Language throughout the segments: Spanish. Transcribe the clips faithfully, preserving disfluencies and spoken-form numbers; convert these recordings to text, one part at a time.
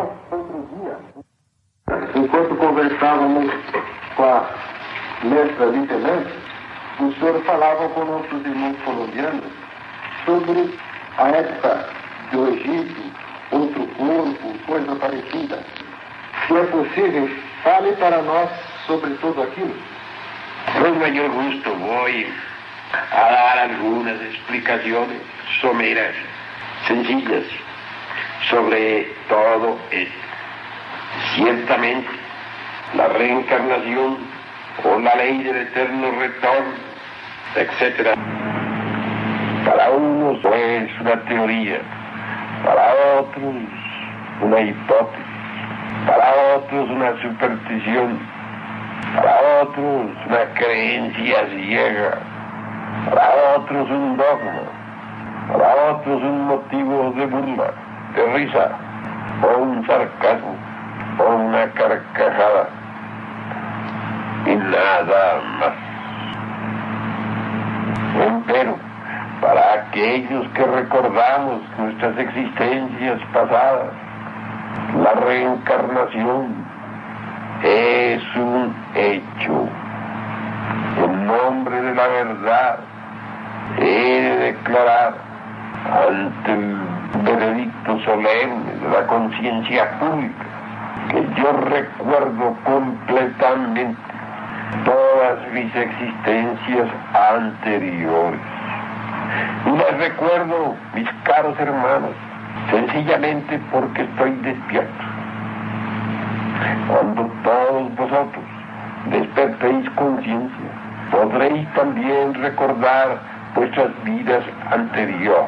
nós, outro dia, enquanto conversávamos com a mestra lieutenante, o senhor falava com nossos irmãos colombianos sobre a época do Egito, outro corpo, coisa parecida. Se é possível, fale para nós sobre tudo aquilo. Con mayor gusto voy a dar algunas explicaciones someras, sencillas, sobre todo esto. Ciertamente, la reencarnación o la ley del eterno retorno, etcétera, para unos es una teoría, para otros una hipótesis, para otros una superstición, para otros una creencia ciega, para otros un dogma, para otros un motivo de burla, de risa, o un sarcasmo, o una carcajada, y nada más. Pero para aquellos que recordamos nuestras existencias pasadas, la reencarnación es un hecho. En nombre de la verdad, he de declarar ante el veredicto solemne de la conciencia pública que yo recuerdo completamente todas mis existencias anteriores. Y las recuerdo, mis caros hermanos, sencillamente porque estoy despierto. Cuando todos vosotros despertéis conciencia, podréis también recordar vuestras vidas anteriores.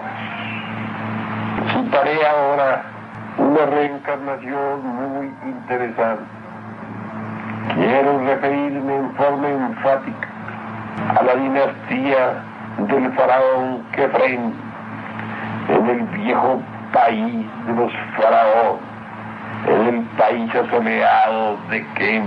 Citaré ahora una reencarnación muy interesante. Quiero referirme en forma enfática a la dinastía del faraón Kefren, en el viejo país de los faraones, en el país asoleado de Kem.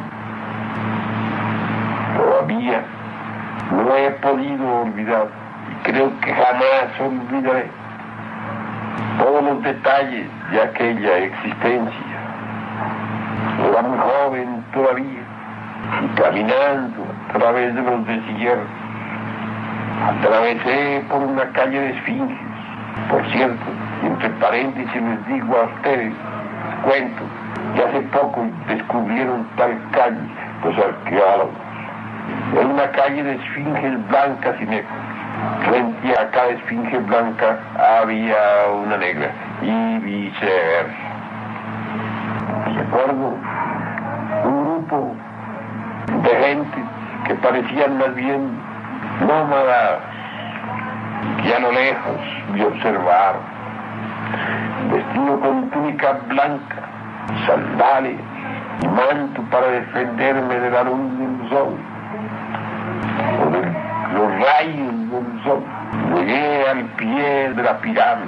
Todavía no he podido olvidar, y creo que jamás olvidaré, todos los detalles de aquella existencia. Era muy joven todavía, y caminando a través de los desiertos, atravesé por una calle de esfinges. Por cierto, entre paréntesis les digo a ustedes, les cuento, que hace poco descubrieron tal calle los arqueólogos. Era una calle de esfinges blancas y negras. Frente a cada esfinge blanca había una negra, y viceversa. Recuerdo un grupo de gente que parecían más bien nómadas, que a lo lejos me observaron, vestido con túnica blanca, sandalias y manto para defenderme de la luz del sol, o de los rayos del sol. Llegué al pie de la pirámide.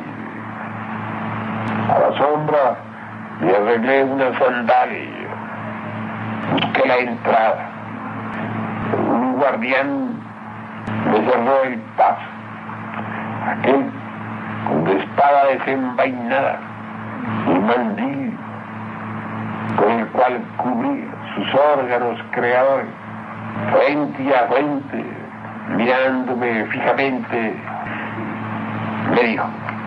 A la sombra me arreglé una sandalia, busqué la entrada. Un guardián me cerró el paso. Aquel, con la espada desenvainada y mandil con el cual cubría sus órganos creadores, frente a frente, mirándome fijamente, me dijo: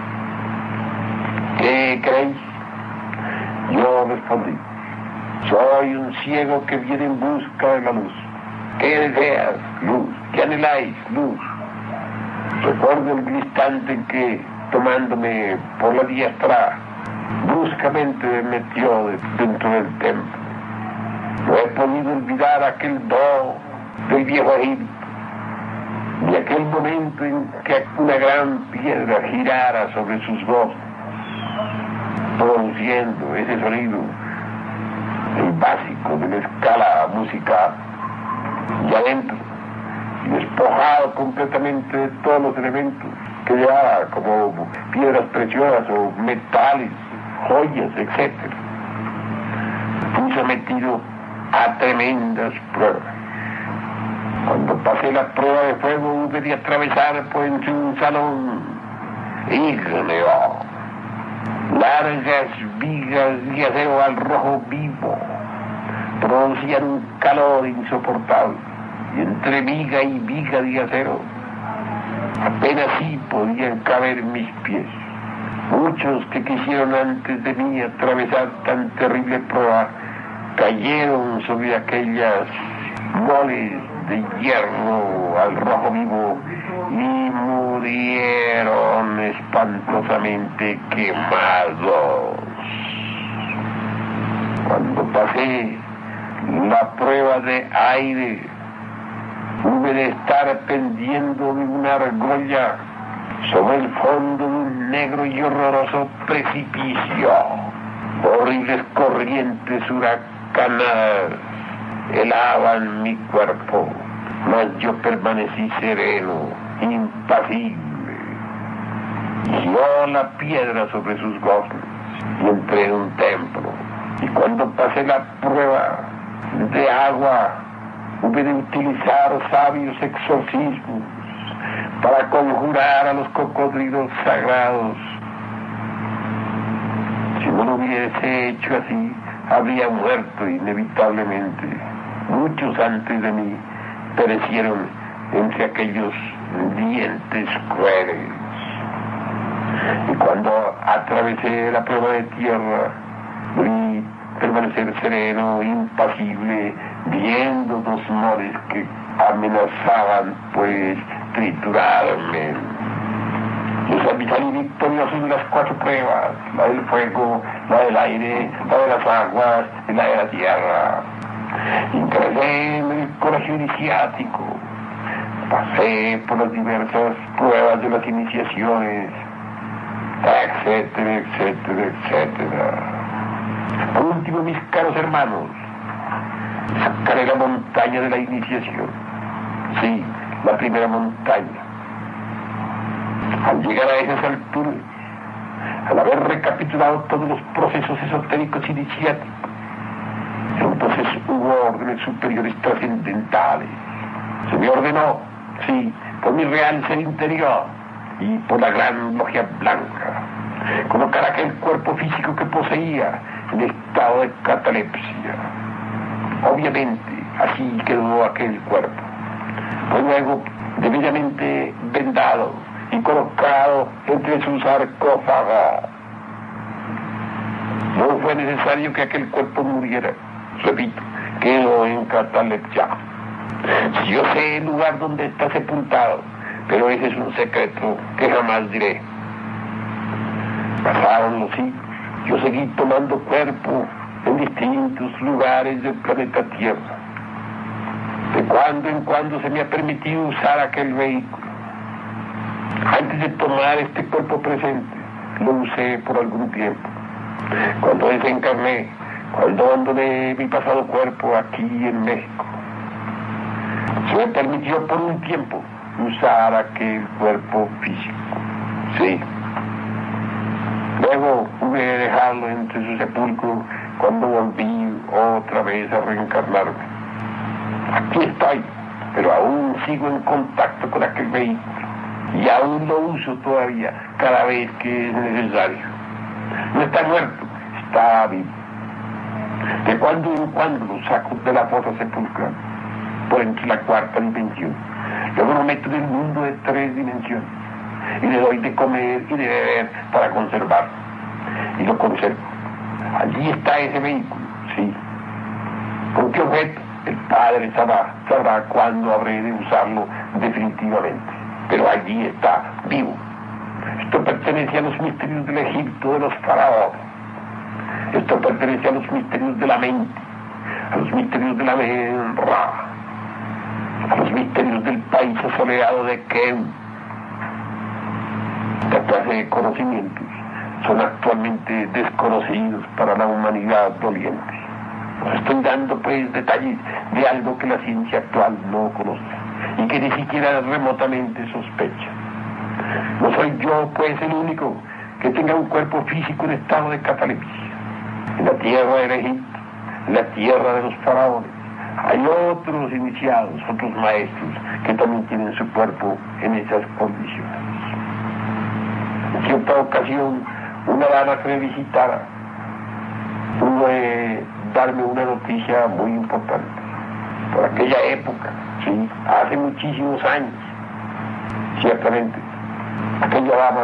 ¿qué creéis? Yo respondí: soy un ciego que viene en busca de la luz. ¿Qué deseas? Luz. ¿Qué anheláis? Luz. Recuerdo el instante en que, tomándome por la diestra, bruscamente me metió de, dentro del templo. No he podido olvidar aquel do del viejo Egipto, y aquel momento en que una gran piedra girara sobre sus voces, produciendo ese sonido, el básico de la escala musical, y adentro, y despojado completamente de todos los elementos que llevaba, como piedras preciosas o metales, joyas, etcétera. Fui sometido a tremendas pruebas. Cuando pasé la prueba de fuego, hube de atravesar por entre un salón. Híjole, oh. Largas vigas de acero al rojo vivo producían un calor insoportable, y entre viga y viga de acero apenas sí podían caber mis pies. Muchos que quisieron antes de mí atravesar tan terrible prueba cayeron sobre aquellas moles de hierro al rojo vivo y murieron espantosamente quemados. Cuando pasé la prueba de aire, hube de estar pendiendo de una argolla sobre el fondo de un negro y horroroso precipicio. Horribles corrientes huracanadas helaban mi cuerpo, mas yo permanecí sereno, impasible. Giró la piedra sobre sus goznes y entré en un templo. Y cuando pasé la prueba de agua, hube de utilizar sabios exorcismos para conjurar a los cocodrilos sagrados. Si no lo hubiese hecho así, habría muerto inevitablemente. Muchos antes de mí perecieron entre aquellos dientes crueles. Y cuando atravesé la prueba de tierra, vi permanecer sereno, impasible, viendo dos moles que amenazaban, pues, triturarme. Yo salí victorioso de las cuatro pruebas: la del fuego, la del aire, la de las aguas y la de la tierra. Ingresé en el colegio iniciático, pasé por las diversas pruebas de las iniciaciones, etcétera, etcétera, etcétera. Por último, mis caros hermanos, sacaré la montaña de la iniciación. Sí, la primera montaña. Al llegar a esas alturas, al haber recapitulado todos los procesos esotéricos iniciáticos, entonces hubo órdenes superiores trascendentales. Se me ordenó, sí, por mi real ser interior y por la gran logia blanca, colocar aquel cuerpo físico que poseía en estado de catalepsia. Obviamente, así quedó aquel cuerpo. Fue luego debidamente vendado y colocado entre sus sarcófagos. No fue necesario que aquel cuerpo muriera. Repito, quedó en catalepsia. Si yo sé el lugar donde está sepultado, pero ese es un secreto que jamás diré. Pasaron los siglos. Yo seguí tomando cuerpo en distintos lugares del planeta Tierra. De cuando en cuando se me ha permitido usar aquel vehículo. Antes de tomar este cuerpo presente, lo usé por algún tiempo. Cuando desencarné, cuando abandoné mi pasado cuerpo aquí en México, se me permitió por un tiempo usar aquel cuerpo físico. Sí. Luego hube de dejarlo entre su sepulcro cuando volví otra vez a reencarnarme. Aquí estoy, pero aún sigo en contacto con aquel vehículo y aún lo uso todavía cada vez que es necesario. No está muerto, está vivo. De cuando en cuando lo saco de la fosa sepulcral por entre la cuarta dimensión. Luego lo meto en el mundo de tres dimensiones y le doy de comer y de beber para conservarlo. Y lo conservo. Allí está ese vehículo, sí. ¿Con qué objeto? El Padre sabrá, sabrá cuándo habré de usarlo definitivamente. Pero allí está, vivo. Esto pertenece a los misterios del Egipto, de los faraones. Esto pertenece a los misterios de la mente, a los misterios de la Menra, a los misterios del país asoleado de Ken. Esta clase de conocimientos son actualmente desconocidos para la humanidad doliente. Os estoy dando pues detalles de algo que la ciencia actual no conoce y que ni siquiera remotamente sospecha. No soy yo pues el único que tenga un cuerpo físico en estado de catalepsia. En la tierra del Egipto, en la tierra de los faraones, hay otros iniciados, otros maestros que también tienen su cuerpo en esas condiciones. En cierta ocasión una dama que me visitara pudo eh, darme una noticia muy importante. Por aquella época, sí, hace muchísimos años, ciertamente, aquella dama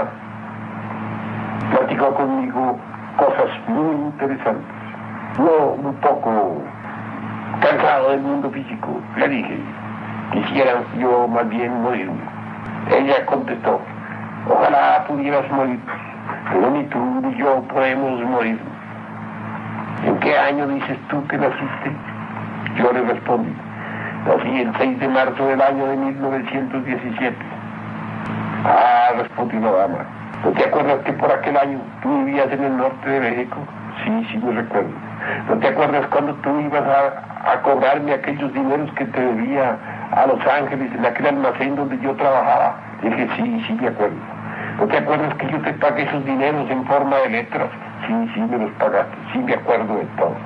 platicó conmigo cosas muy interesantes. Yo, un poco cansado del mundo físico, le dije, quisiera yo más bien morirme. Ella contestó, ojalá pudieras morir, pero ni tú ni yo podemos morir. ¿En qué año dices tú que naciste? Yo le respondí, nací el seis de marzo del año de mil novecientos diecisiete. Ah, respondió la dama, ¿no te acuerdas que por aquel año tú vivías en el norte de México? Sí, sí me recuerdo. ¿No te acuerdas cuando tú ibas a, a cobrarme aquellos dineros que te debía a Los Ángeles, en aquel almacén donde yo trabajaba? Dije, sí, sí me acuerdo. ¿No te acuerdas que yo te pagué esos dineros en forma de letras? Sí, sí me los pagaste, sí me acuerdo de todo.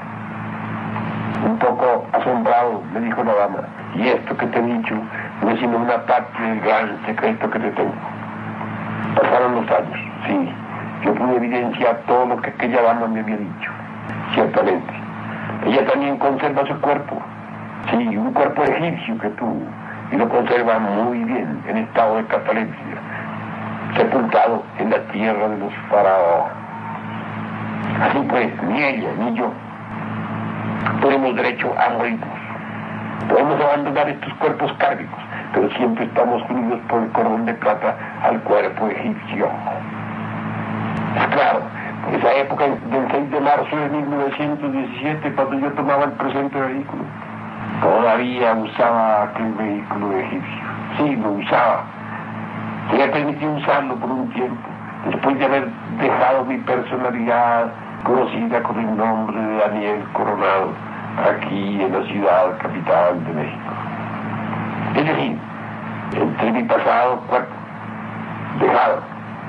Un poco asombrado, me dijo la dama, y esto que te he dicho no es sino una parte del gran secreto que te tengo. Pasaron los años, sí, yo pude evidenciar todo lo que aquella dama me había dicho, ciertamente. Ella también conserva su cuerpo, sí, un cuerpo egipcio que tuvo, y lo conserva muy bien, en estado de catalepsia, sepultado en la tierra de los faraones. Así pues, ni ella ni yo tenemos derecho a morirnos. Podemos abandonar estos cuerpos kármicos, pero siempre estamos unidos por el cordón de plata al cuerpo egipcio. Es claro, por esa época del seis de marzo de mil novecientos diecisiete, cuando yo tomaba el presente vehículo, todavía usaba aquel vehículo egipcio. Sí, lo usaba. Se me permitió usarlo por un tiempo, después de haber dejado mi personalidad conocida con el nombre de Daniel Coronado, aquí en la ciudad capital de México. Es decir, entre mi pasado cuerpo, dejado,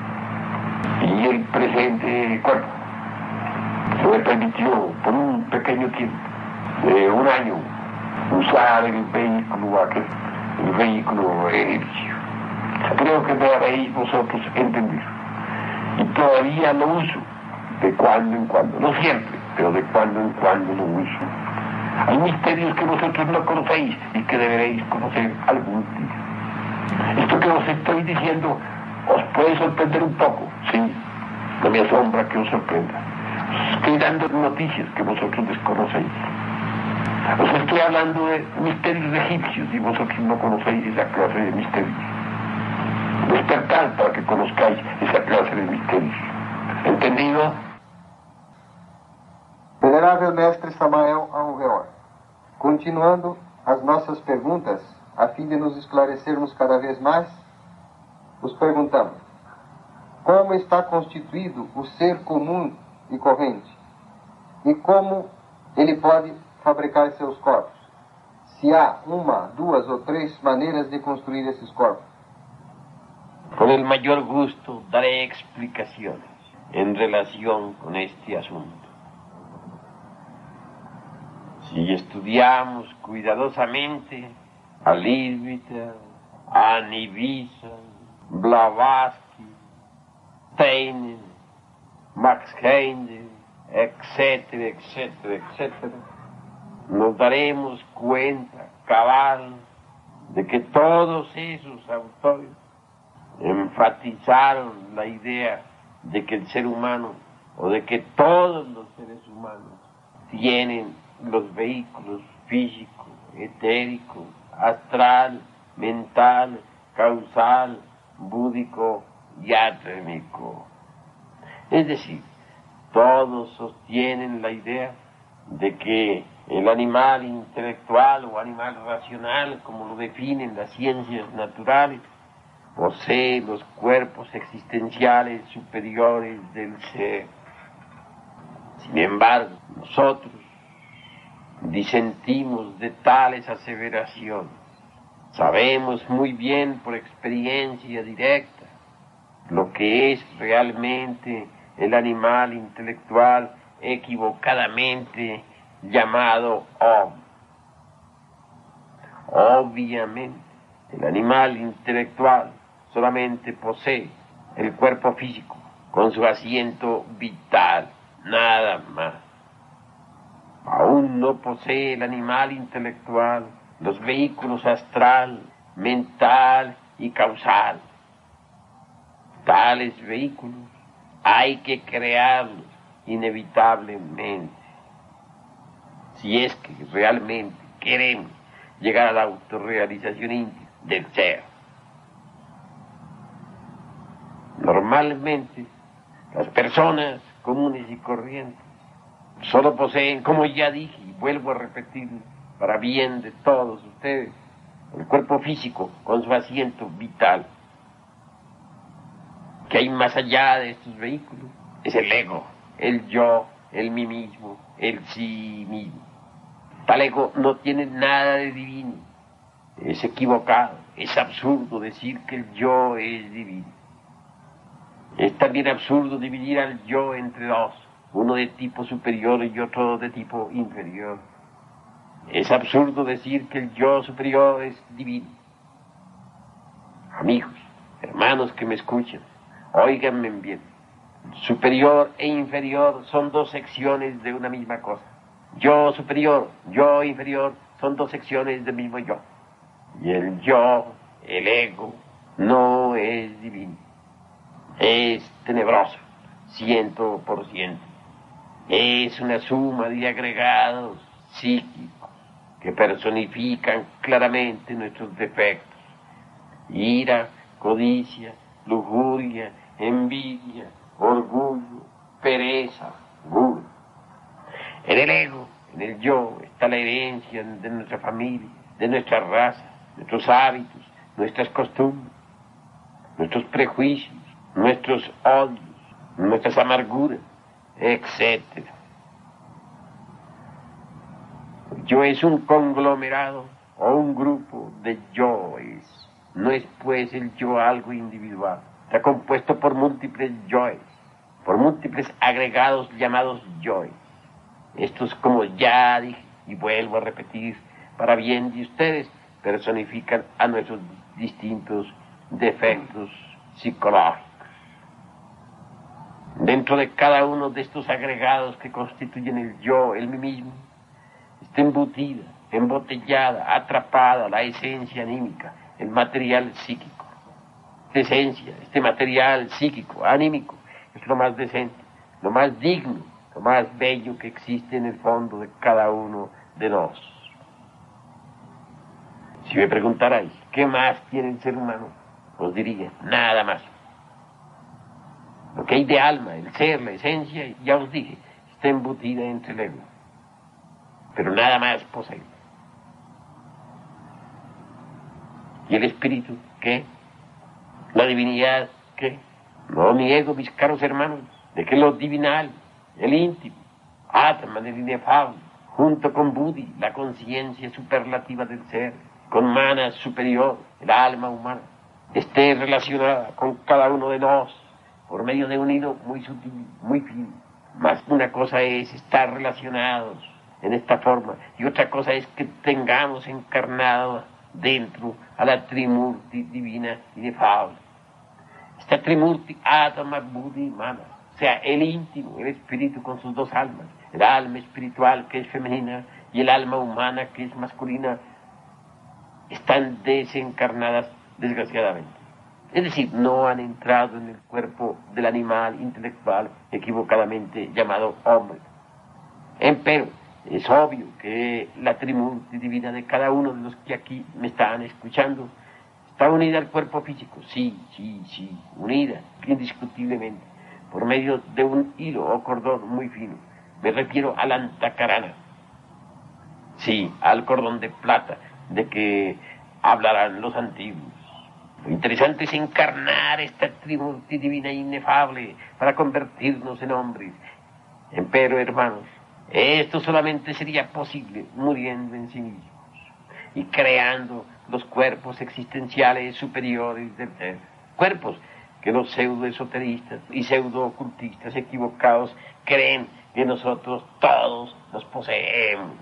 y el presente cuerpo, se me permitió por un pequeño tiempo, de un año, usar el vehículo aquel, el vehículo egipcio. Creo que me habéis vosotros entendido. Y todavía lo uso, de cuando en cuando, no siempre, pero de cuando en cuando lo uso. Hay misterios que vosotros no conocéis y que deberéis conocer algún día. Esto que os estoy diciendo os puede sorprender un poco, sí, no me asombra que os sorprenda. Os estoy dando noticias que vosotros desconocéis. Os estoy hablando de misterios egipcios y vosotros no conocéis esa clase de misterios. Despertad para que conozcáis esa clase de misterios. ¿Entendido? Venerável Mestre Samael Aunveor, continuando as nossas perguntas, a fim de nos esclarecermos cada vez mais, os perguntamos: como está constituído o ser comum e corrente? E como ele pode fabricar seus corpos? Se há uma, duas ou três maneiras de construir esses corpos? Con el mayor gusto daré explicaciones en relación con este asunto. Si estudiamos cuidadosamente a Leibniz, a Nibisa, Blavatsky, Steiner, Max Heindel, etcétera, etcétera, etcétera, nos daremos cuenta cabal de que todos esos autores enfatizaron la idea de que el ser humano, o de que todos los seres humanos, tienen los vehículos físico, etérico, astral, mental, causal, búdico y átmico. Es decir, todos sostienen la idea de que el animal intelectual o animal racional, como lo definen las ciencias naturales, posee los cuerpos existenciales superiores del ser. Sin embargo, nosotros disentimos de tales aseveraciones. Sabemos muy bien por experiencia directa lo que es realmente el animal intelectual equivocadamente llamado hombre. Obviamente, el animal intelectual solamente posee el cuerpo físico, con su asiento vital, nada más. Aún no posee el animal intelectual los vehículos astral, mental y causal. Tales vehículos hay que crearlos inevitablemente, si es que realmente queremos llegar a la autorrealización íntima del ser. Normalmente, las personas comunes y corrientes solo poseen, como ya dije y vuelvo a repetir, para bien de todos ustedes, el cuerpo físico con su asiento vital. ¿Qué hay más allá de estos vehículos? Es el ego, el yo, el mí mismo, el sí mismo. Tal ego no tiene nada de divino. Es equivocado, es absurdo decir que el yo es divino. Es también absurdo dividir al yo entre dos, uno de tipo superior y otro de tipo inferior. Es absurdo decir que el yo superior es divino. Amigos, hermanos que me escuchan, óiganme bien. Superior e inferior son dos secciones de una misma cosa. Yo superior, yo inferior son dos secciones del mismo yo. Y el yo, el ego, no es divino. Es tenebroso, ciento por ciento. Es una suma de agregados psíquicos que personifican claramente nuestros defectos. Ira, codicia, lujuria, envidia, orgullo, pereza, gula. En el ego, en el yo, está la herencia de nuestra familia, de nuestra raza, nuestros hábitos, nuestras costumbres, nuestros prejuicios, nuestros odios, nuestras amarguras, etcétera. Yo es un conglomerado o un grupo de yoes. No es pues el yo algo individual. Está compuesto por múltiples yoes, por múltiples agregados llamados yoes. Estos, como ya dije y vuelvo a repetir, para bien de ustedes, personifican a nuestros distintos defectos psicológicos. Dentro de cada uno de estos agregados que constituyen el yo, el mí mismo, está embutida, embotellada, atrapada la esencia anímica, el material psíquico. Esta esencia, este material psíquico, anímico, es lo más decente, lo más digno, lo más bello que existe en el fondo de cada uno de nosotros. Si me preguntarais, ¿qué más tiene el ser humano? Os diría, nada más. Lo que hay de alma, el ser, la esencia, ya os dije, está embutida entre el ego. Pero nada más posee. ¿Y el espíritu qué? ¿La divinidad qué? No niego, mis caros hermanos, de que lo divinal, el íntimo, Atman, el inefable, junto con Buddhi, la conciencia superlativa del ser, con Mana superior, el alma humana, esté relacionada con cada uno de nosotros por medio de un hilo muy sutil, muy fino. Mas una cosa es estar relacionados en esta forma y otra cosa es que tengamos encarnado dentro a la Trimurti divina inefable. Esta Trimurti, Atma, Buddhi, Mana, o sea, el íntimo, el espíritu con sus dos almas, el alma espiritual que es femenina y el alma humana que es masculina, están desencarnadas desgraciadamente. Es decir, no han entrado en el cuerpo del animal intelectual equivocadamente llamado hombre. Empero, es obvio que la Trimurti divina de cada uno de los que aquí me están escuchando está unida al cuerpo físico, sí, sí, sí, unida, indiscutiblemente, por medio de un hilo o cordón muy fino. Me refiero al antakarana, sí, al cordón de plata de que hablarán los antiguos. Lo interesante es encarnar esta Trimurti divina inefable para convertirnos en hombres. Empero, hermanos, esto solamente sería posible muriendo en sí mismos y creando los cuerpos existenciales superiores del ser. Cuerpos que los pseudo-esoteristas y pseudo-ocultistas equivocados creen que nosotros todos los poseemos.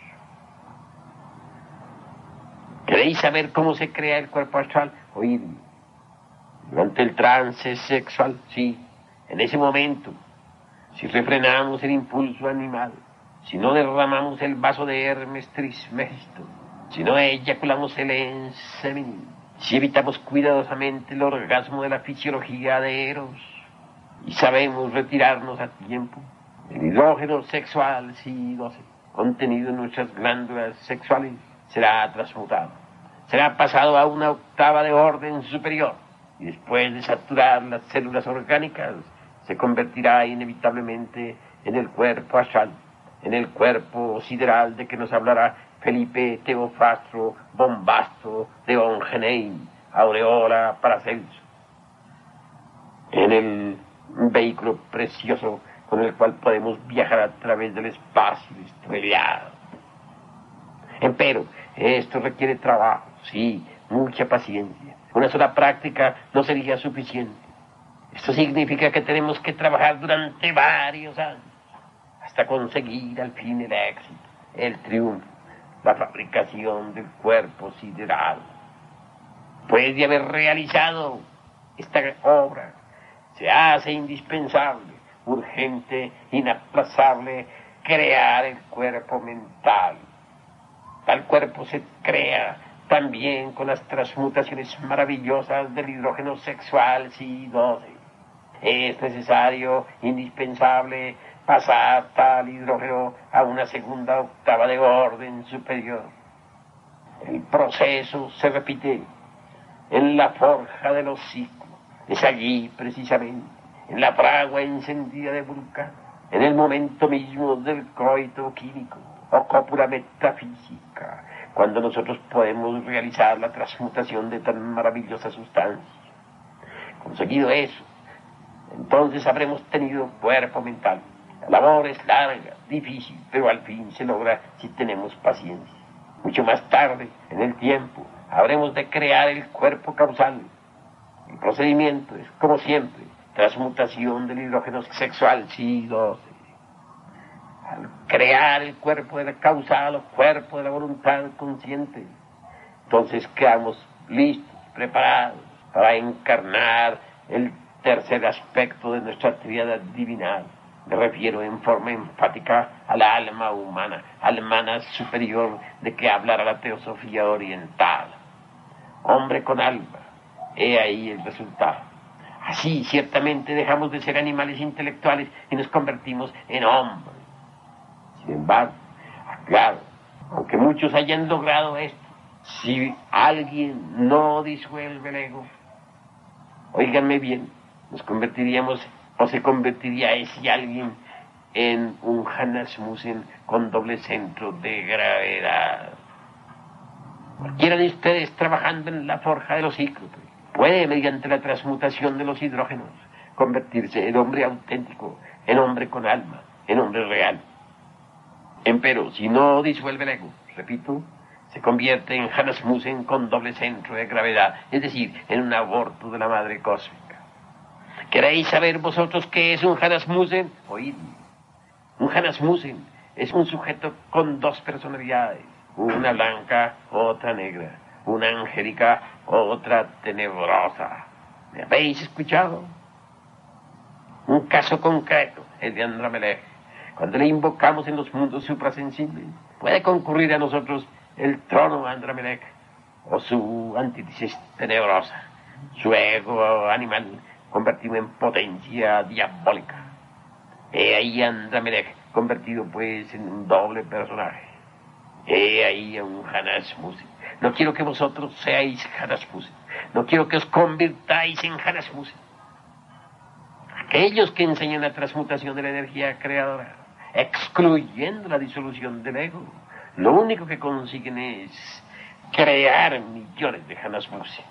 ¿Queréis saber cómo se crea el cuerpo astral? Oídme. Durante el trance sexual, sí, En ese momento, si refrenamos el impulso animal, si no derramamos el vaso de Hermes Trismegisto, si no eyaculamos el ensemen, si evitamos cuidadosamente el orgasmo de la fisiología de Eros y sabemos retirarnos a tiempo, el hidrógeno sexual C doce, contenido en nuestras glándulas sexuales, será transmutado, será pasado a una octava de orden superior y después de saturar las células orgánicas, se convertirá inevitablemente en el cuerpo astral, en el cuerpo sideral de que nos hablará Felipe Teofastro Bombasto de Ongenein, Aureola Paracelso, en el vehículo precioso con el cual podemos viajar a través del espacio estrellado. Empero, esto requiere trabajo, sí, mucha paciencia. Una sola práctica no sería suficiente. Esto significa que tenemos que trabajar durante varios años hasta conseguir al fin el éxito, el triunfo, la fabricación del cuerpo sideral. Después de haber realizado esta obra, se hace indispensable, urgente, inaplazable, crear el cuerpo mental. Tal cuerpo se crea también con las transmutaciones maravillosas del hidrógeno sexual C doce. Es necesario, indispensable, pasar tal hidrógeno a una segunda octava de orden superior. El proceso se repite en la forja de los ciclos. Es allí, precisamente, en la fragua encendida de Vulcano, en el momento mismo del coito químico o cópula metafísica, cuando nosotros podemos realizar la transmutación de tan maravillosa sustancia. Conseguido eso, entonces habremos tenido cuerpo mental. La labor es larga, difícil, pero al fin se logra si tenemos paciencia. Mucho más tarde, en el tiempo, habremos de crear el cuerpo causal. El procedimiento es, como siempre, transmutación del hidrógeno sexual C doce. Al crear el cuerpo de la causal o cuerpo de la voluntad consciente, entonces quedamos listos, preparados para encarnar el tercer aspecto de nuestra tríada divinal. Me refiero en forma enfática a la alma humana, alma superior de que hablará la teosofía oriental. Hombre con alma, he ahí el resultado. Así ciertamente dejamos de ser animales intelectuales y nos convertimos en hombres. Sin embargo, aclaro, aunque muchos hayan logrado esto, si alguien no disuelve el ego, óiganme bien, nos convertiríamos, o se convertiría ese alguien en un Hanasmussen con doble centro de gravedad. Cualquiera de ustedes trabajando en la forja de los cíclopes puede, mediante la transmutación de los hidrógenos, convertirse en hombre auténtico, en hombre con alma, en hombre real. Empero, si no disuelve el ego, repito, se convierte en Hanasmussen con doble centro de gravedad, es decir, en un aborto de la madre cósmica. ¿Queréis saber vosotros qué es un Hanasmussen? Oídme. Un Hanasmussen es un sujeto con dos personalidades, una blanca, otra negra, una angélica, otra tenebrosa. ¿Me habéis escuchado? Un caso concreto, el de Andramelech. Cuando le invocamos en los mundos suprasensibles, puede concurrir a nosotros el trono Andramelech o su antítesis tenebrosa, su ego animal convertido en potencia diabólica. He ahí a Andramelech convertido pues en un doble personaje. He ahí a un Hanasmussen. No quiero que vosotros seáis Hanasmussen. No quiero que os convirtáis en Hanasmussen. Aquellos que enseñan la transmutación de la energía creadora, excluyendo la disolución del ego, lo único que consiguen es crear millones de Hanasmussen.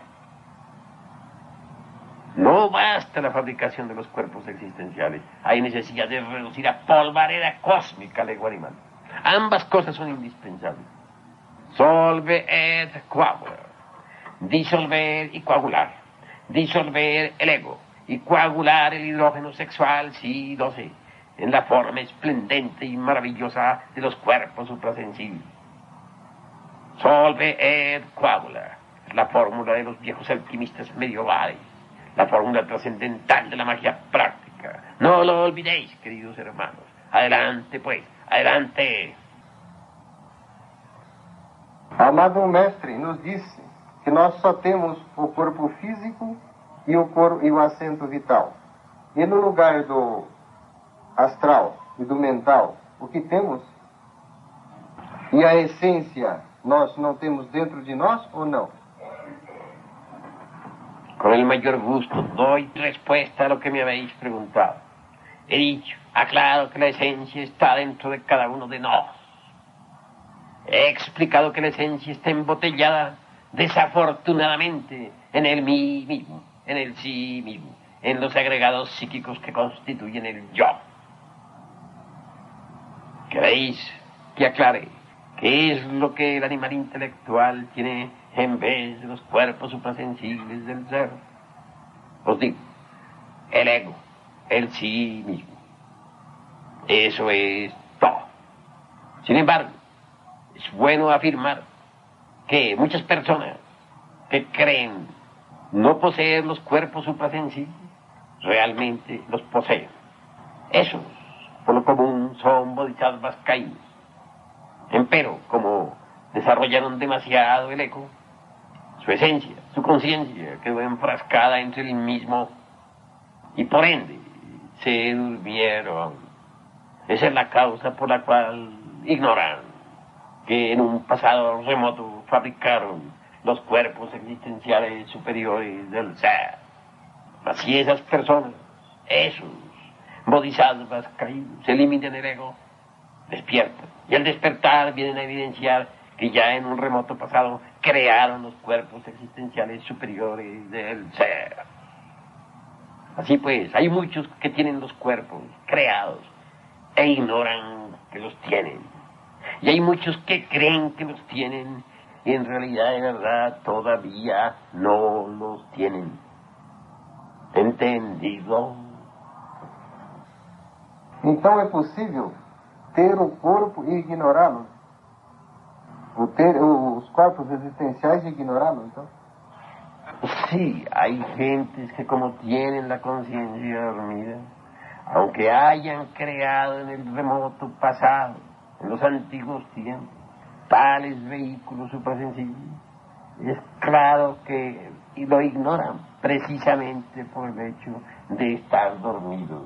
No basta la fabricación de los cuerpos existenciales. Hay necesidad de reducir a polvareda cósmica al ego animal. Ambas cosas son indispensables. Solve et coagular. Disolver y coagular. Disolver el ego y coagular el hidrógeno sexual C doce en la forma esplendente y maravillosa de los cuerpos suprasensibles. Solve et coagular. La fórmula de los viejos alquimistas medievales. la fórmula trascendental de la magia práctica. No lo olvidéis, queridos hermanos. Adelante, pues, adelante. Amado mestre nos disse que nós só temos o corpo físico e o, cor, e o assento vital. E no lugar do astral e do mental, o que temos? E a essência, nós não temos dentro de nós ou não? Con el mayor gusto doy respuesta a lo que me habéis preguntado. He dicho, aclaro que la esencia está dentro de cada uno de nosotros. He explicado que la esencia está embotellada, desafortunadamente, en el mí mismo, en el sí mismo, en los agregados psíquicos que constituyen el yo. ¿Queréis que aclare qué es lo que el animal intelectual tiene en vez de los cuerpos suprasensibles del ser? Os digo, el ego, el sí mismo. Eso es todo. Sin embargo, es bueno afirmar que muchas personas que creen no poseer los cuerpos suprasensibles, realmente los poseen. Esos, por lo común, son bodhisattvas caídos. Empero, como desarrollaron demasiado el ego, su esencia, su conciencia quedó enfrascada entre el mismo y por ende se durmieron. Esa es la causa por la cual ignoran que en un pasado remoto fabricaron los cuerpos existenciales superiores del ser. Así esas personas, esos bodhisattvas caídos, se eliminan el ego, despiertan. Y al despertar vienen a evidenciar que ya en un remoto pasado crearon los cuerpos existenciales superiores del ser. Así pues, hay muchos que tienen los cuerpos creados e ignoran que los tienen. Y hay muchos que creen que los tienen y en realidad, de verdad, todavía no los tienen. ¿Entendido? Então é possível ter o corpo e ignorá-lo? O ter os corpos existenciais e ignorá-lo, então? Sí, hay gentes que como tienen la conciencia dormida, aunque hayan creado en el remoto pasado, en los antiguos tiempos, tales vehículos suprasensibles, es claro que lo ignoran precisamente por el hecho de estar dormidos.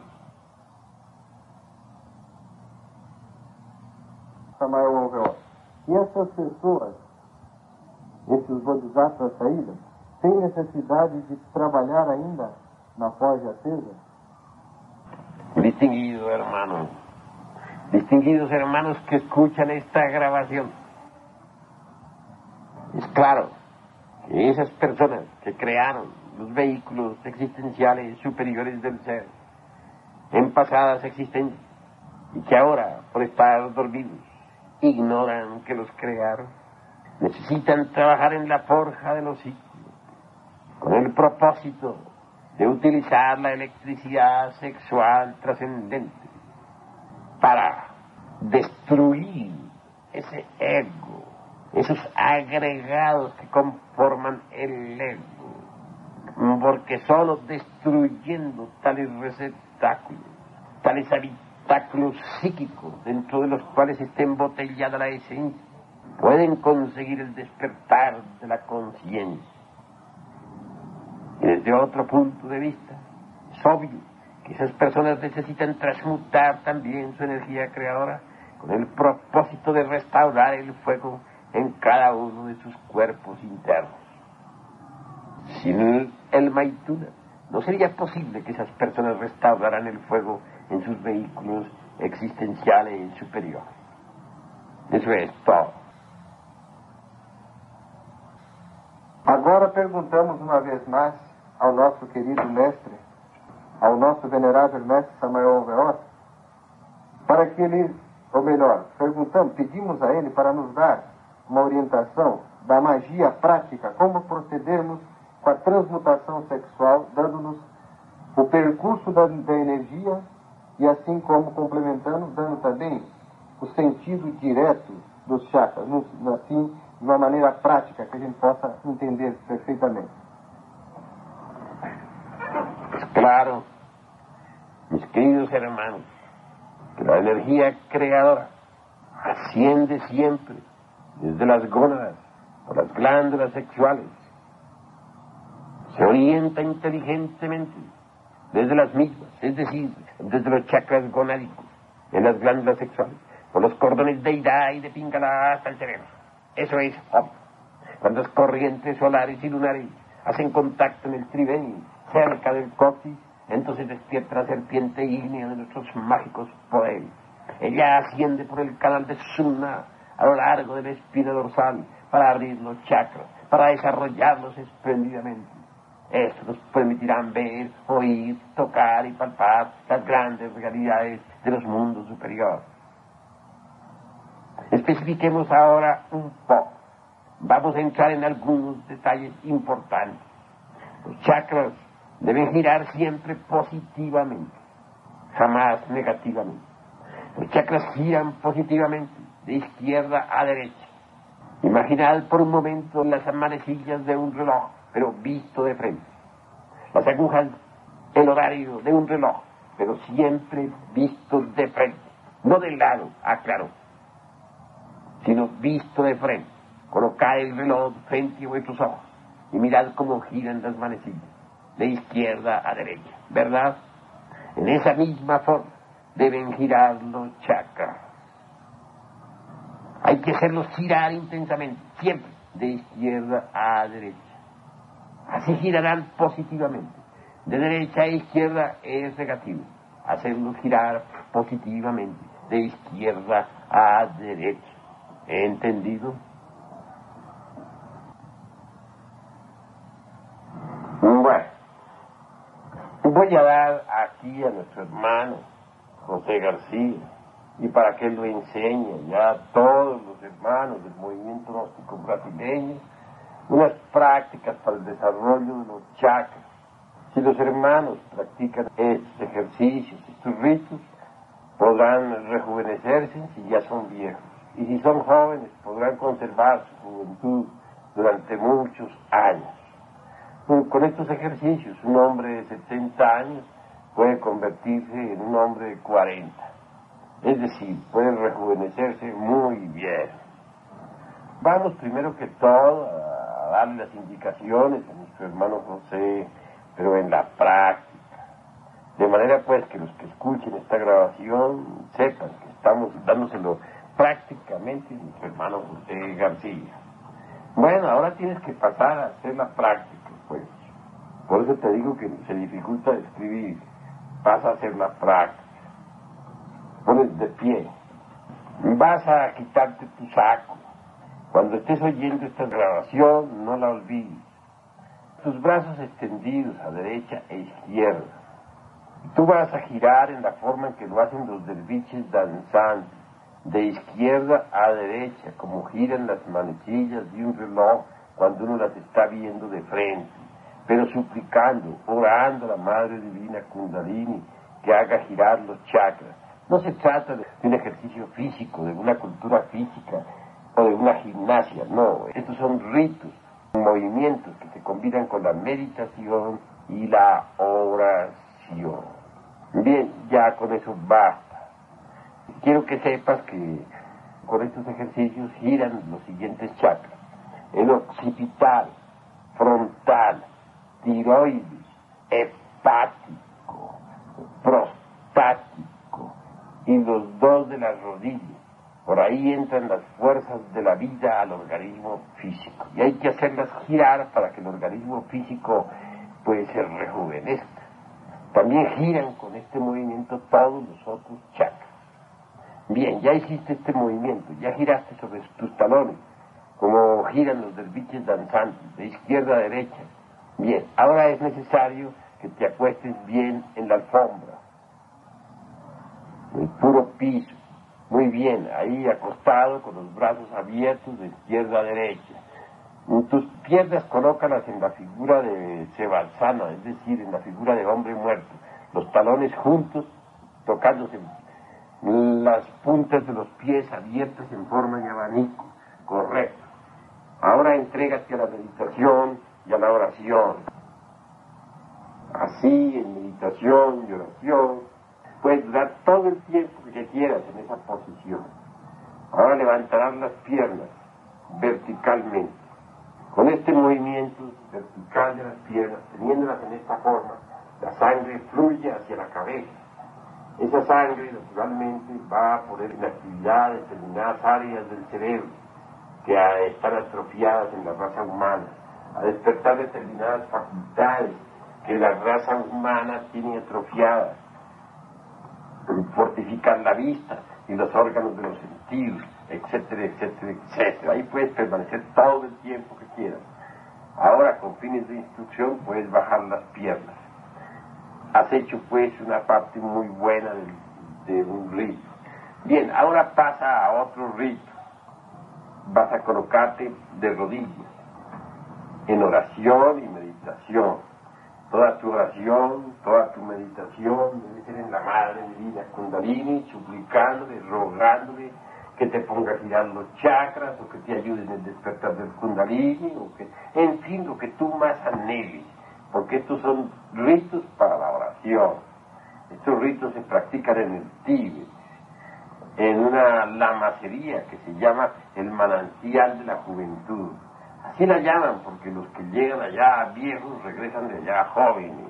Samael Alveó. E essas pessoas, esses bodhisattvas saídas, têm necessidade de trabalhar ainda na forja acesa? Distinguido hermano, distinguidos hermanos que escuchan esta grabación, es claro que esas personas que crearon los vehículos existenciales superiores del ser en pasadas existencias y que ahora, por estar dormidos, ignoran que los crearon, necesitan trabajar en la forja de los ciclos con el propósito de utilizar la electricidad sexual trascendente para destruir ese ego, esos agregados que conforman el ego, porque solo destruyendo tales receptáculos, tales habitáculos psíquicos dentro de los cuales está embotellada la esencia, pueden conseguir el despertar de la conciencia. Y desde otro punto de vista, es obvio que esas personas necesitan transmutar también su energía creadora con el propósito de restaurar el fuego en cada uno de sus cuerpos internos. Sin el Maituna, no sería posible que esas personas restauraran el fuego en sus vehículos existenciales superiores. Eso es todo. Agora perguntamos uma vez mais ao nosso querido mestre, ao nosso venerável mestre Samael Alveó, para que ele, ou melhor, perguntamos, pedimos a ele para nos dar uma orientação da magia prática, como procedermos com a transmutação sexual, dando-nos o percurso da, da energia e assim como complementando, dando também o sentido direto dos chakras, assim, de uma maneira prática que a gente possa entender perfeitamente. creadora. Asciende siempre desde las gónadas o las glándulas sexuales. Se orienta inteligentemente desde las mismas, es decir, desde los chakras gonádicos, en las glándulas sexuales, por los cordones de Ida y de Pingala hasta el cerebro. Eso es obvio. Cuando las corrientes solares y lunares hacen contacto en el triveni, cerca del coxis, entonces despierta la serpiente ígnea de nuestros mágicos poderes. Ella asciende por el canal de Sumna a lo largo de la espina dorsal para abrir los chakras, para desarrollarlos espléndidamente. Esto nos permitirán ver, oír, tocar y palpar las grandes realidades de los mundos superiores. Especifiquemos ahora un poco. Vamos a entrar en algunos detalles importantes. Los chakras deben girar siempre positivamente, jamás negativamente. Los chakras giran positivamente, de izquierda a derecha. Imaginad por un momento las manecillas de un reloj, pero visto de frente. Las agujas, el horario de un reloj, pero siempre visto de frente. No de lado, aclaro, sino visto de frente. Colocad el reloj frente a vuestros ojos y mirad cómo giran las manecillas, de izquierda a derecha, ¿verdad? En esa misma forma deben girar los chakras. Hay que hacerlos girar intensamente, siempre de izquierda a derecha. Así girarán positivamente. De derecha a izquierda es negativo. Hacerlos girar positivamente, de izquierda a derecha. ¿Entendido? Bueno, voy a dar aquí a nuestro hermano José García, y para que lo enseñe ya a todos los hermanos del movimiento gnóstico brasileño, unas prácticas para el desarrollo de los chakras. Si los hermanos practican estos ejercicios, estos ritos, podrán rejuvenecerse si ya son viejos. Y si son jóvenes, podrán conservar su juventud durante muchos años. Con estos ejercicios, un hombre de setenta años puede convertirse en un hombre de cuarenta. Es decir, puede rejuvenecerse muy bien. Vamos primero que todo a darle las indicaciones a nuestro hermano José, pero en la práctica. De manera pues que los que escuchen esta grabación sepan que estamos dándoselo prácticamente a nuestro hermano José García. Bueno, ahora tienes que pasar a hacer la práctica, pues. Por eso te digo que se dificulta escribir. Pasa a hacer la práctica. Pones de pie. Vas a quitarte tu saco. Cuando estés oyendo esta grabación, no la olvides. Tus brazos extendidos a derecha e izquierda. Tú vas a girar en la forma en que lo hacen los derviches danzantes, de izquierda a derecha, como giran las manecillas de un reloj cuando uno las está viendo de frente, pero suplicando, orando a la Madre Divina Kundalini que haga girar los chakras. No se trata de un ejercicio físico, de una cultura física o de una gimnasia, no. Estos son ritos, movimientos que se combinan con la meditación y la oración. Bien, ya con eso basta. Quiero que sepas que con estos ejercicios giran los siguientes chakras: el occipital, frontal, tiroides, hepático, prostático y los dos de las rodillas. Por ahí entran las fuerzas de la vida al organismo físico. Y hay que hacerlas girar para que el organismo físico pues se rejuvenezca. También giran con este movimiento todos los otros chakras. Bien, ya hiciste este movimiento, ya giraste sobre tus talones, como giran los derviches danzantes, de izquierda a derecha. Bien, ahora es necesario que te acuestes bien en la alfombra, en el puro piso. Muy bien, ahí acostado con los brazos abiertos de izquierda a derecha. Tus piernas colócalas en la figura de Sevalsana, es decir, en la figura de hombre muerto. Los talones juntos, tocándose las puntas de los pies abiertas en forma de abanico. Correcto. Ahora entrégate a la meditación y a la oración. Así, en meditación y oración, puedes durar todo el tiempo que quieras en esa posición. Ahora levantarás las piernas verticalmente. Con este movimiento vertical de las piernas, teniéndolas en esta forma, la sangre fluye hacia la cabeza. Esa sangre naturalmente va a poner en actividad determinadas áreas del cerebro que están atrofiadas en la raza humana, a despertar determinadas facultades que la raza humana tiene atrofiadas, fortificar la vista y los órganos de los sentidos, etcétera, etcétera, etcétera. Ahí puedes permanecer todo el tiempo que quieras. Ahora, con fines de instrucción, puedes bajar las piernas. Has hecho, pues, una parte muy buena de, de un rito. Bien, ahora pasa a otro rito. Vas a colocarte de rodillas, en oración y meditación. Toda tu oración, toda tu meditación debe ser en la Madre Divina Kundalini, suplicándole, rogándole que te ponga a girar los chakras, o que te ayude en el despertar del Kundalini, o que, en fin, lo que tú más anheles, porque estos son ritos para la oración. Estos ritos se practican en el Tíbet, en una lamacería que se llama el manantial de la juventud. Así la llaman porque los que llegan allá viejos regresan de allá jóvenes.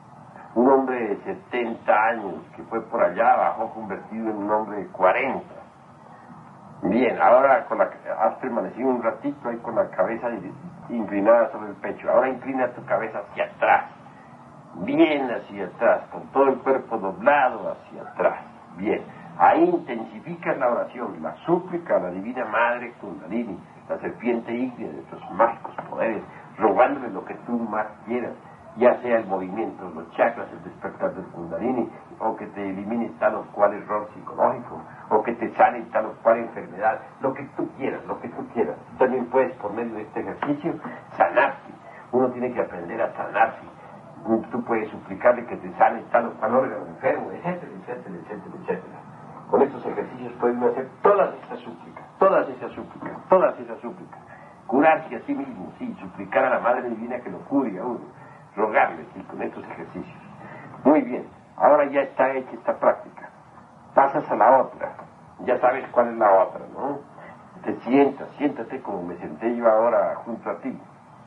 Un hombre de setenta años que fue por allá bajó convertido en un hombre de cuarenta. Bien, ahora con la, has permanecido un ratito ahí con la cabeza inclinada sobre el pecho. Ahora inclina tu cabeza hacia atrás, bien hacia atrás, con todo el cuerpo doblado hacia atrás. Bien, ahí intensificas la oración, la súplica a la Divina Madre Kundalini, la serpiente ígnea de tus mágicos poderes, rogándole lo que tú más quieras, ya sea el movimiento de los chakras, el despertar del Kundalini, o que te elimine tal o cual error psicológico, o que te sane tal o cual enfermedad, lo que tú quieras, lo que tú quieras. También puedes, por medio de este ejercicio, sanarte. Uno tiene que aprender a sanarse. Tú puedes suplicarle que te sane tal o cual órgano enfermo, etcétera, etcétera, etcétera, etcétera. Con estos ejercicios pueden hacer todas esas súplicas, todas esas súplicas, todas esas súplicas. Curarse a sí mismo, sí, suplicar a la Madre Divina que lo cure a uno, rogarle, sí, con estos ejercicios. Muy bien, ahora ya está hecha esta práctica. Pasas a la otra, ya sabes cuál es la otra, ¿no? Te sientas, siéntate como me senté yo ahora junto a ti.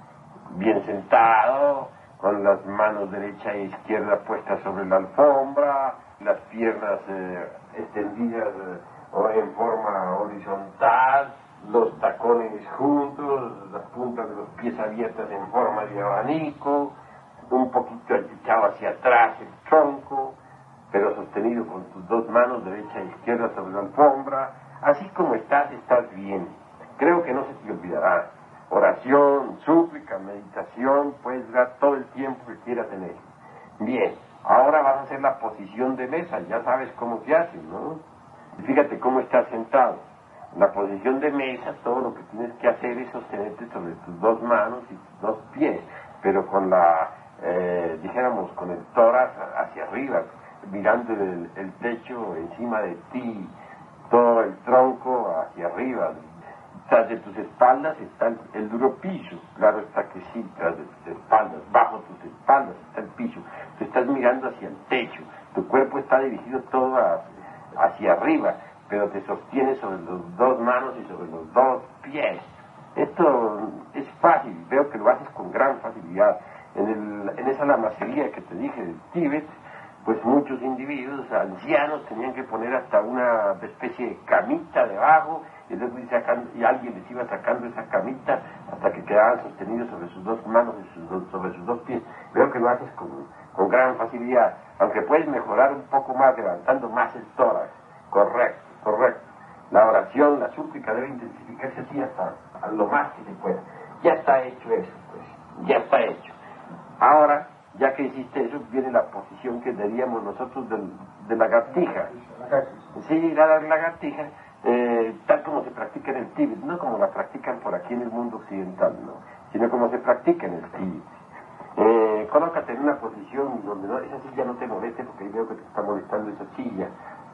Bien sentado, con las manos derecha e izquierda puestas sobre la alfombra, las piernas eh, extendidas eh, o en forma horizontal, los tacones juntos, las puntas de los pies abiertas en forma de abanico, un poquito echado hacia atrás el tronco, pero sostenido con tus dos manos derecha e izquierda sobre la alfombra. Así como estás, estás bien. Creo que no se te olvidará. Oración, súplica, meditación, puedes durar todo el tiempo que quieras en ello. Bien, ahora vas a hacer la posición de mesa, ya sabes cómo se hace, ¿no? Y fíjate cómo estás sentado. En la posición de mesa, todo lo que tienes que hacer es sostenerte sobre tus dos manos y tus dos pies, pero con la, eh, dijéramos, con el tórax hacia arriba, mirando el, el techo encima de ti, todo el tronco hacia arriba. Tras de tus espaldas está el, el duro piso, claro está que sí, tras de tus espaldas, bajo tus espaldas está el piso. Tú estás mirando hacia el techo, tu cuerpo está dirigido todo a, hacia arriba, pero te sostienes sobre los dos manos y sobre los dos pies. Esto es fácil, veo que lo haces con gran facilidad. En, el, en esa lamacería que te dije del Tíbet, pues muchos individuos ancianos tenían que poner hasta una especie de camita debajo, y, luego sacando, y alguien les iba sacando esa camita hasta que quedaban sostenidos sobre sus dos manos y sus dos, sobre sus dos pies. Veo que lo haces con, con gran facilidad, aunque puedes mejorar un poco más levantando más el tórax. Correcto, correcto. La oración, la súplica debe intensificarse así hasta a lo más que se pueda. Ya está hecho eso, pues, ya está hecho. Ahora, ya que hiciste eso, viene la posición que diríamos nosotros del, de lagartija. Sí, la lagartija, eh, tal como se practica en el Tíbet, no como la practican por aquí en el mundo occidental, no, sino como se practica en el Tíbet. Eh, colócate en una posición donde no, esa silla no te moleste, porque yo veo que te está molestando esa silla.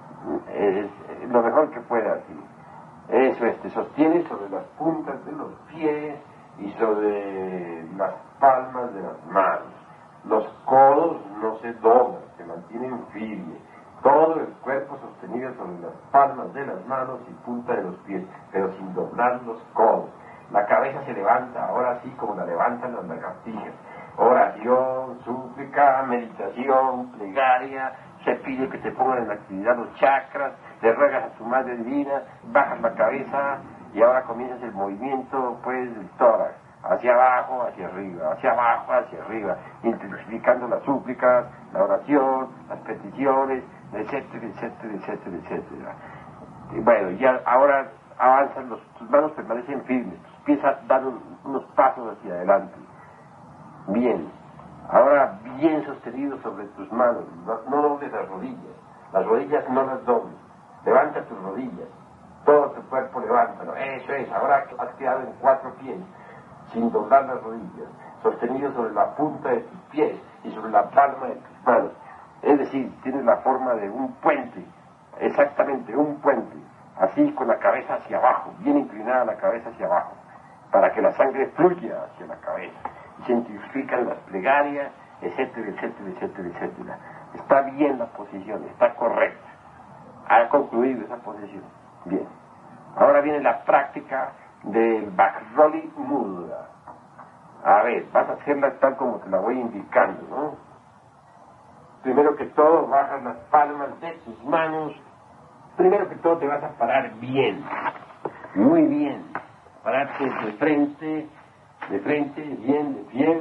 Eh, es lo mejor que puedas, sí. Eso es, te sostienes sobre las puntas de los pies y sobre las palmas de las manos. Los codos no se doblan, se mantienen firmes. Todo el cuerpo sostenido sobre las palmas de las manos y punta de los pies, pero sin doblar los codos. La cabeza se levanta, ahora sí como la levantan las lagartijas. Oración, súplica, meditación, plegaria, se pide que te pongan en actividad los chakras, le ruegas a tu madre divina, bajas la cabeza y ahora comienzas el movimiento pues del tórax, hacia abajo, hacia arriba, hacia abajo, hacia arriba, intensificando las súplicas, la oración, las peticiones, etcétera, etcétera, etcétera, etcétera. Y bueno, ya ahora avanzan, los, tus manos permanecen firmes, tus pies dan un, unos pasos hacia adelante. Bien, ahora bien sostenido sobre tus manos, no, no dobles las rodillas, las rodillas no las dobles, levanta tus rodillas, todo tu cuerpo levántalo, eso es, ahora has quedado en cuatro pies, sin doblar las rodillas, sostenido sobre la punta de tus pies y sobre la palma de tus manos, es decir, tienes la forma de un puente, exactamente un puente, así con la cabeza hacia abajo, bien inclinada la cabeza hacia abajo, para que la sangre fluya hacia la cabeza. Se identifican las plegarias, etcétera, etcétera, etcétera, etcétera. Está bien la posición, está correcta. Ha concluido esa posición. Bien. Ahora viene la práctica del Bajroli Mudra. A ver, vas a hacerla tal como te la voy indicando, ¿no? Primero que todo, bajas las palmas de tus manos. Primero que todo, te vas a parar bien. Muy bien. Pararte de frente. De frente, bien, de pie.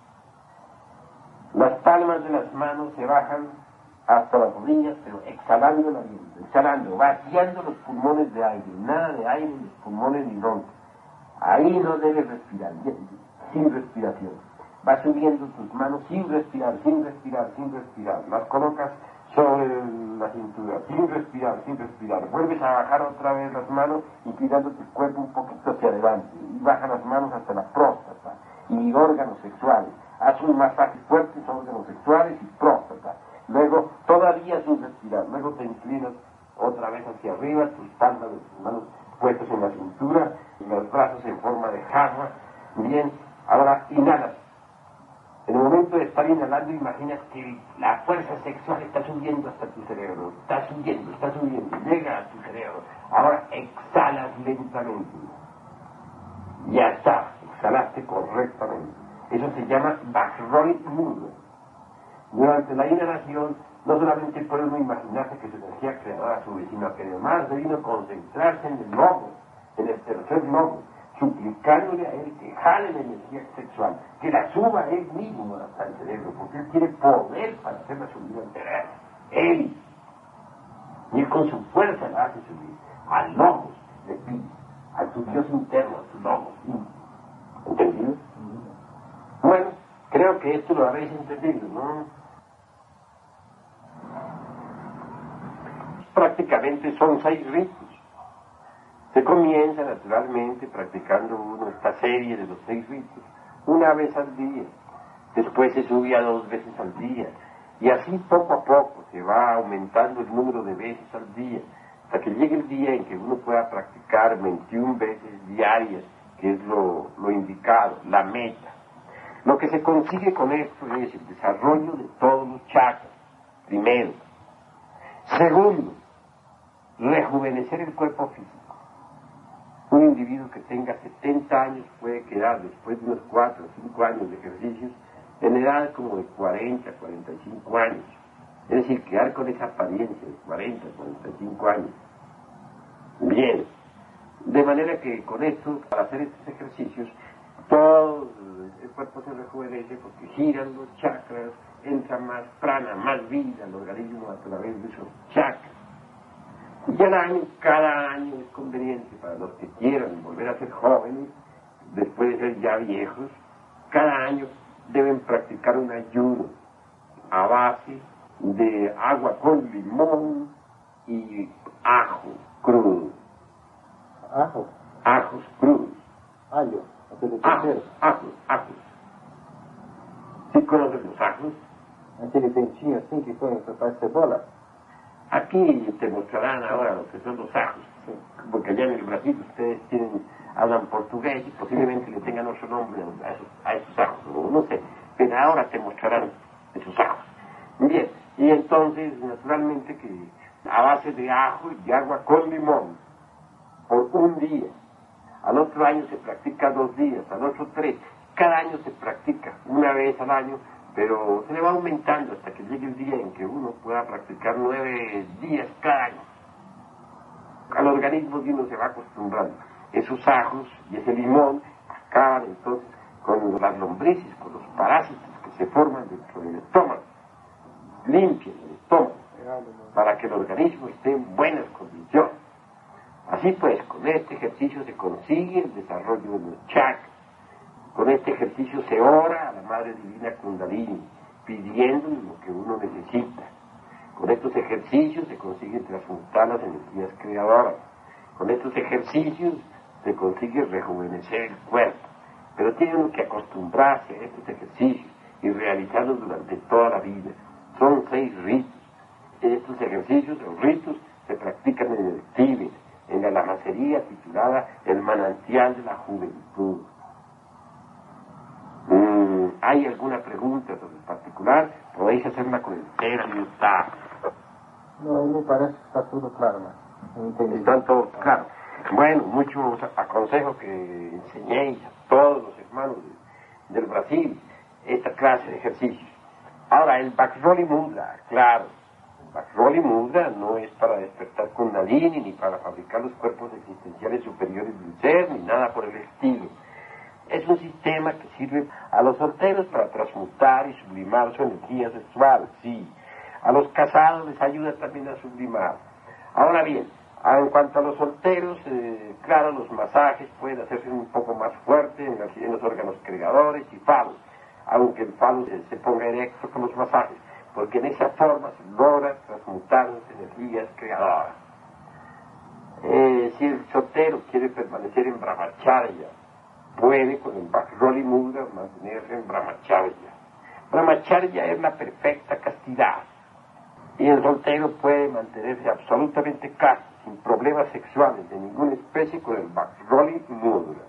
Las palmas de las manos se bajan hasta las rodillas, pero exhalando el aliento, exhalando, vaciando los pulmones de aire, nada de aire en los pulmones ni bronca. Ahí no debes respirar, sin respiración. Vas subiendo tus manos sin respirar, sin respirar, sin respirar. Las colocas sobre la cintura, sin respirar, sin respirar. Vuelves a bajar otra vez las manos, inclinando tu cuerpo un poquito hacia adelante. Y baja las manos hasta la próstata y órganos sexuales. Haz un masaje fuerte a órganos sexuales y próstata. Luego, todavía sin respirar, luego te inclinas otra vez hacia arriba, tus palmas de tus manos puestas en la cintura y los brazos en forma de jarra. Bien, ahora inhalas. En el momento de estar inhalando, imagina que la fuerza sexual está subiendo hasta tu cerebro, está subiendo, está subiendo, llega a tu cerebro. Ahora exhalas lentamente. Ya está, exhalaste correctamente. Eso se llama Bajroli Mudra. Durante la inhalación, no solamente puede uno imaginarse que su energía creadora sube, sino que además debe uno concentrarse en el lobo, en el tercer lobo, suplicándole a él que jale la energía sexual, que la suba él mismo hasta el cerebro, porque él tiene poder para hacerla subir al cerebro. Él. Y él con su fuerza la hace subir. Al logos le pide, a tu Dios interno, a tu logos. ¿Entendido? Bueno, creo que esto lo habéis entendido, ¿no? Prácticamente son seis ritos. Se comienza naturalmente practicando uno esta serie de los seis ritos, una vez al día. Después se sube a dos veces al día. Y así poco a poco se va aumentando el número de veces al día, hasta que llegue el día en que uno pueda practicar veintiuna veces diarias, que es lo, lo indicado, la meta. Lo que se consigue con esto es el desarrollo de todos los chakras, primero. Segundo, rejuvenecer el cuerpo físico. Un individuo que tenga setenta años puede quedar, después de unos cuatro o cinco años de ejercicios, en edad como de cuarenta, cuarenta y cinco años. Es decir, quedar con esa apariencia de cuarenta, cuarenta y cinco años. Bien. De manera que con esto, para hacer estos ejercicios, todo el cuerpo se rejuvenece porque giran los chakras, entra más prana, más vida al organismo a través de esos chakras. Y al año, cada año es conveniente para los que quieran volver a ser jóvenes, después de ser ya viejos, cada año deben practicar un ayuno a base de agua con limón y ajo crudo. ¿Ajo? Ajos crudos. Ayo. Ajos, ajos, ajos. ¿Sí conocen los ajos? Aquele dentinho assim que põe para fazer cebola? Aquí te mostrarán ahora lo que son los ajos, porque allá en el Brasil ustedes tienen, hablan portugués y posiblemente le tengan otro nombre a esos, a esos ajos, no, no sé, pero ahora te mostrarán esos ajos. Bien, Y entonces, naturalmente, que a base de ajo y agua con limón, por un día. Al otro año se practica dos días, al otro tres. Cada año se practica una vez al año, pero se le va aumentando hasta que llegue el día en que uno pueda practicar nueve días cada año. Al organismo de uno se va acostumbrando. Esos ajos y ese limón acaban entonces con las lombrices, con los parásitos que se forman dentro del estómago. Limpian el estómago para que el organismo esté en buenas condiciones. Así pues, con este ejercicio se consigue el desarrollo de los chakras. Con este ejercicio se ora a la Madre Divina Kundalini, pidiéndole lo que uno necesita. Con estos ejercicios se consigue transmutar las energías creadoras. Con estos ejercicios se consigue rejuvenecer el cuerpo. Pero tiene uno que acostumbrarse a estos ejercicios y realizarlos durante toda la vida. Son seis ritos. Estos ejercicios, los ritos, se practican en el Tíbet, en la lamasería titulada El manantial de la juventud. Mm, ¿Hay alguna pregunta sobre el particular? Podéis hacerla con entera libertad. No, me parece que está todo claro, ¿no? Está todo claro. Bueno, mucho aconsejo que enseñéis a todos los hermanos de, del Brasil esta clase de ejercicios. Ahora, el Vajroli Mudra, claro. El Vajroli Mudra no es para despertar Kundalini, ni para fabricar los cuerpos existenciales superiores del ser, ni nada por el estilo. Es un sistema que sirve a los solteros para transmutar y sublimar su energía sexual, sí. A los casados les ayuda también a sublimar. Ahora bien, en cuanto a los solteros, eh, claro, los masajes pueden hacerse un poco más fuertes en, las, en los órganos creadores y falos, aunque el falo se, se ponga erecto con los masajes, porque en esa forma se logra transmutar las energías creadoras. Eh, si el soltero quiere permanecer en Brahmacharya, puede con el Vajroli Mudra mantenerse en Brahmacharya. Brahmacharya es la perfecta castidad. Y el soltero puede mantenerse absolutamente casto, sin problemas sexuales de ninguna especie, con el Vajroli Mudra.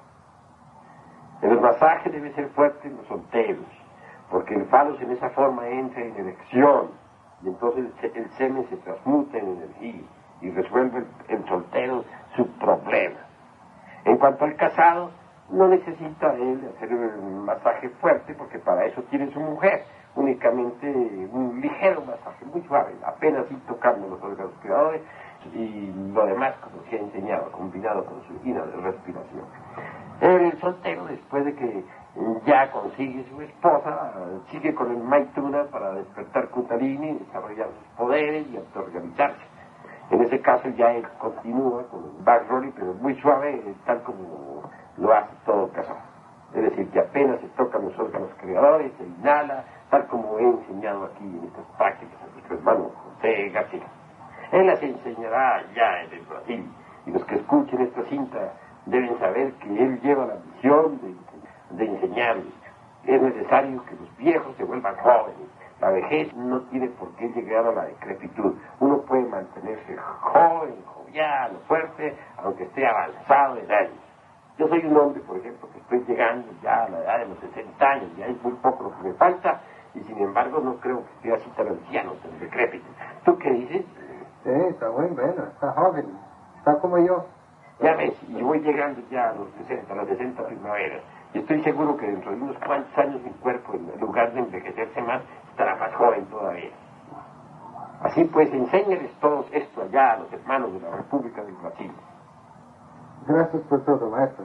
El masaje debe ser fuerte en los solteros, porque el falos en esa forma entra en erección, y entonces el semen se transmuta en energía, y resuelve el, el soltero su problema. En cuanto al casado, no necesita él hacer un masaje fuerte, porque para eso tiene su mujer. Únicamente un ligero masaje, muy suave, apenas ir tocando los órganos creadores y lo demás, como se ha enseñado, combinado con su hilo de respiración. El soltero, después de que ya consigue su esposa, sigue con el Maituna para despertar Kundalini, desarrollar sus poderes y autoorganizarse. En ese caso ya él continúa con el Vajroli, pero muy suave, tal como lo hace todo casado. Es decir, que apenas se tocan los órganos creadores, se inhala, tal como he enseñado aquí en estas prácticas a nuestro hermano José García. Él las enseñará ya en el Brasil, y los que escuchen esta cinta deben saber que él lleva la misión de, de enseñarles. Es necesario que los viejos se vuelvan jóvenes. La vejez no tiene por qué llegar a la decrepitud. Uno puede mantenerse joven, jovial, fuerte, aunque esté avanzado en años. Yo soy un hombre, por ejemplo, que estoy llegando ya a la edad de los sesenta años, ya es muy poco lo que me falta, y sin embargo no creo que esté así tan anciano, tan decrépito. ¿Tú qué dices? Sí, está muy bueno, está joven, está como yo. Ya ves, y yo voy llegando ya a los sesenta, a las sesenta primaveras, y estoy seguro que dentro de unos cuantos años mi cuerpo, en lugar de envejecerse más, estará más joven todavía. Así pues, enséñales todos esto allá a los hermanos de la República del Brasil. Gracias por todo, maestro.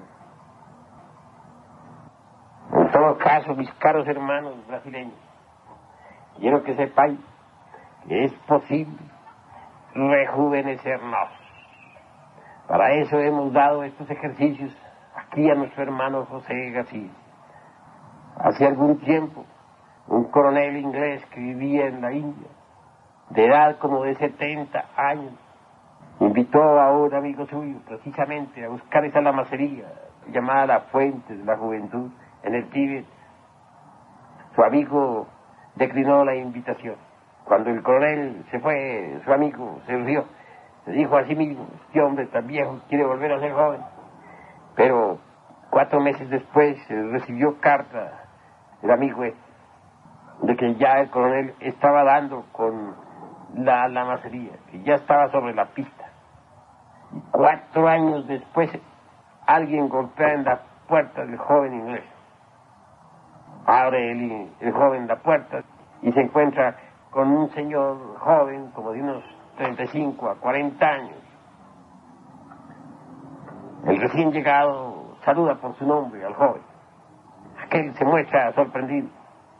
En todo caso, mis caros hermanos brasileños, quiero que sepáis que es posible rejuvenecernos. Para eso hemos dado estos ejercicios aquí a nuestro hermano José García. Hace algún tiempo, un coronel inglés que vivía en la India, de edad como de setenta años, invitó a un amigo suyo precisamente a buscar esa lamasería llamada la Fuente de la Juventud en el Tíbet. Su amigo declinó la invitación. Cuando el coronel se fue, su amigo se rió. Se dijo a sí mismo, este hombre tan viejo quiere volver a ser joven. Pero cuatro meses después recibió carta del amigo este. de que ya el coronel estaba dando con la, la macería, que ya estaba sobre la pista. Y cuatro años después, alguien golpea en la puerta del joven inglés. Abre el, el joven la puerta y se encuentra con un señor joven, como de unos treinta y cinco a cuarenta años. El recién llegado saluda por su nombre al joven. Aquel se muestra sorprendido.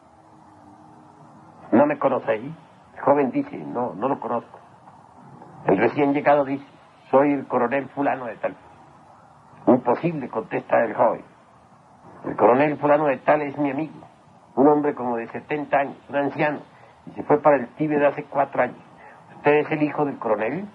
¿No me conocéis? El joven dice, no, no lo conozco. El recién llegado dice, soy el coronel fulano de tal. Imposible, contesta el joven. El coronel fulano de tal es mi amigo, un hombre como de setenta años, un anciano, y se fue para el Tíbet hace cuatro años. ¿Usted es el hijo del coronel?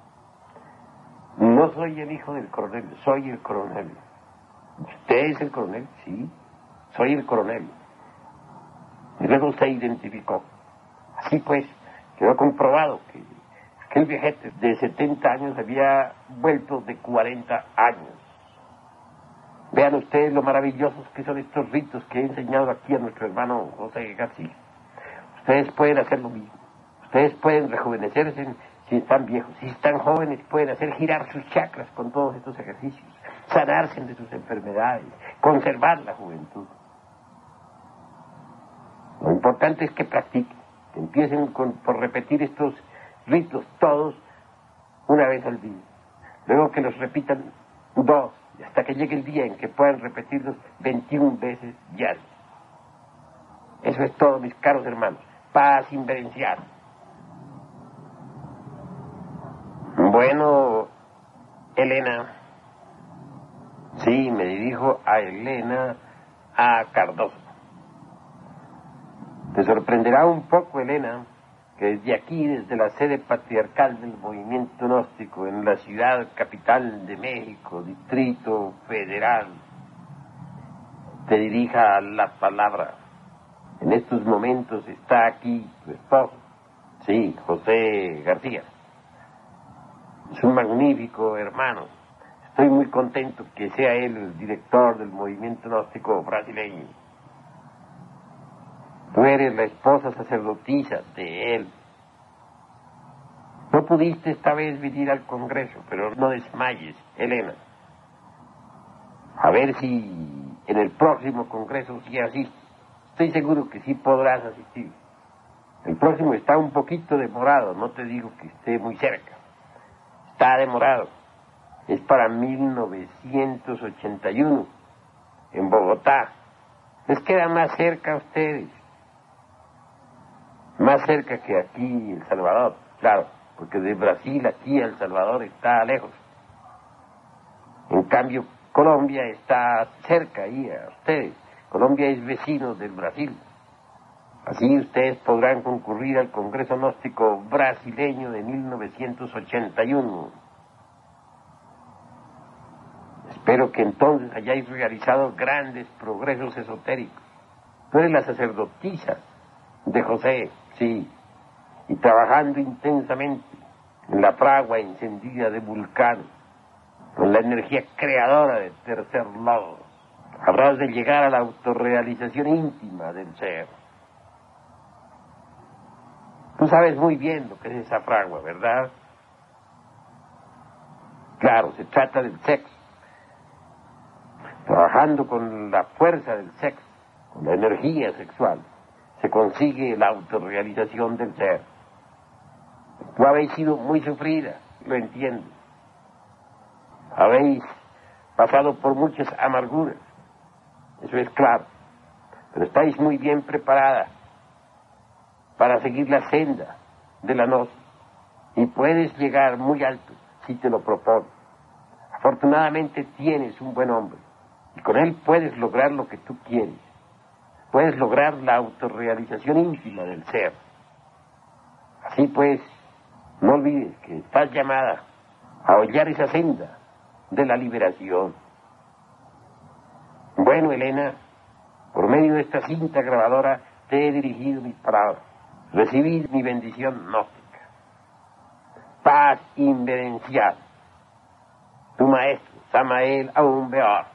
No soy el hijo del coronel, soy el coronel. ¿Usted es el coronel? Sí, soy el coronel. Y luego se identificó. Así pues, quedó comprobado que aquel viejete de setenta años había vuelto de cuarenta años. Vean ustedes lo maravillosos que son estos ritos que he enseñado aquí a nuestro hermano José García. Ustedes pueden hacer lo mismo. Ustedes pueden rejuvenecerse si están viejos. Si están jóvenes, pueden hacer girar sus chakras con todos estos ejercicios, sanarse de sus enfermedades, conservar la juventud. Lo importante es que practiquen, que empiecen con, por repetir estos ritos todos una vez al día. Luego que los repitan dos, hasta que llegue el día en que puedan repetirlos veintiuna veces diarias. Eso es todo, mis caros hermanos. Paz inverencial. Bueno, Elena. Sí, me dirijo a Elena, a Cardoso. Te sorprenderá un poco, Elena, que desde aquí, desde la sede patriarcal del movimiento gnóstico, en la ciudad capital de México, Distrito Federal, te dirija la palabra. En estos momentos está aquí tu esposo, sí, José García. Es un magnífico hermano. Estoy muy contento que sea él el director del movimiento gnóstico brasileño. Tú eres la esposa sacerdotisa de él. No pudiste esta vez venir al Congreso, pero no desmayes, Elena. A ver si en el próximo Congreso sí asistes. Estoy seguro que sí podrás asistir. El próximo está un poquito demorado, no te digo que esté muy cerca. Está demorado. Es para mil novecientos ochenta y uno, en Bogotá. Les queda más cerca a ustedes. Más cerca que aquí El Salvador, claro, porque de Brasil aquí a El Salvador está lejos. En cambio, Colombia está cerca ahí a ustedes. Colombia es vecino del Brasil. Así ustedes podrán concurrir al Congreso Gnóstico Brasileño de mil novecientos ochenta y uno. Espero que entonces hayáis realizado grandes progresos esotéricos. Tú eres la sacerdotisa de José, sí, y trabajando intensamente en la fragua encendida de Vulcano, con la energía creadora del tercer logos, habrás de llegar a la autorrealización íntima del ser. Tú sabes muy bien lo que es esa fragua, ¿verdad? Claro, se trata del sexo. Trabajando con la fuerza del sexo, con la energía sexual, se consigue la autorrealización del ser. Tú habéis sido muy sufrida, lo entiendo. Habéis pasado por muchas amarguras, eso es claro, pero estáis muy bien preparada para seguir la senda de la gnosis y puedes llegar muy alto si te lo propones. Afortunadamente tienes un buen hombre y con él puedes lograr lo que tú quieres. Puedes lograr la autorrealización íntima del ser. Así pues, no olvides que estás llamada a hollar esa senda de la liberación. Bueno, Elena, por medio de esta cinta grabadora te he dirigido mis palabras. Recibid mi bendición gnóstica. Paz inverencial. Tu maestro, Samael Aún Beor.